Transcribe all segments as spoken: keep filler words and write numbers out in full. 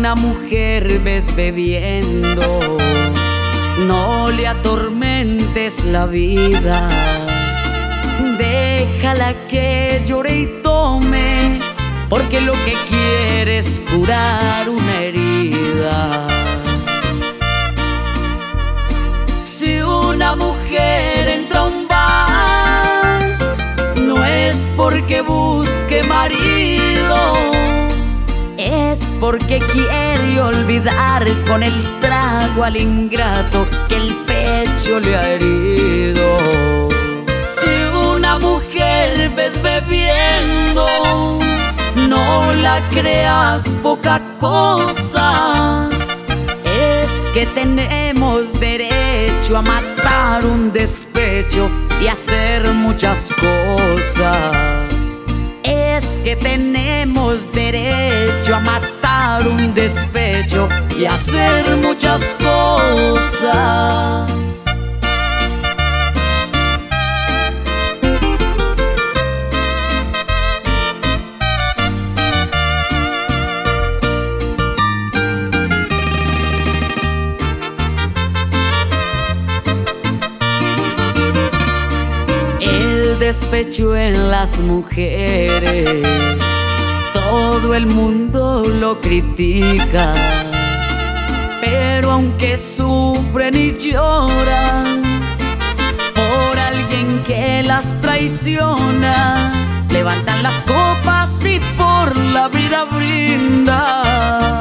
una mujer ves bebiendo, no le atormentes la vida. Déjala que llore y tome, porque lo que quiere es curar una herida. Si una mujer entra a un bar, no es porque busque marido, es porque quiere olvidar con el trago al ingrato que el pecho le ha herido. Si una mujer ves bebiendo, no la creas poca cosa, es que tenemos derecho a matar un despecho y hacer muchas cosas. Es que tenemos derecho a matar un despecho y hacer muchas cosas. Despecho en las mujeres, todo el mundo lo critica, pero aunque sufren y lloran por alguien que las traiciona, levantan las copas y por la vida brindan.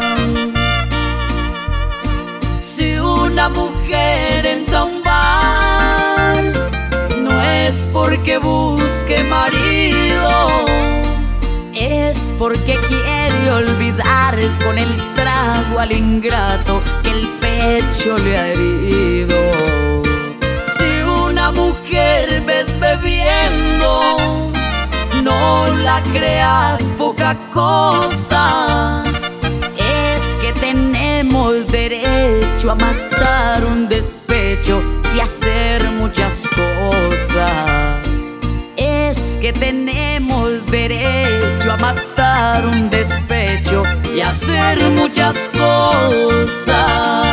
Si una mujer entra a un bar, no es porque busque marido, es porque quiere olvidar con el trago al ingrato que el pecho le ha herido. Si una mujer ves bebiendo, no la creas poca cosa, es que tenemos derecho a matar un despecho y hacer muchas cosas. Es que tenemos derecho a matar un despecho y hacer muchas cosas.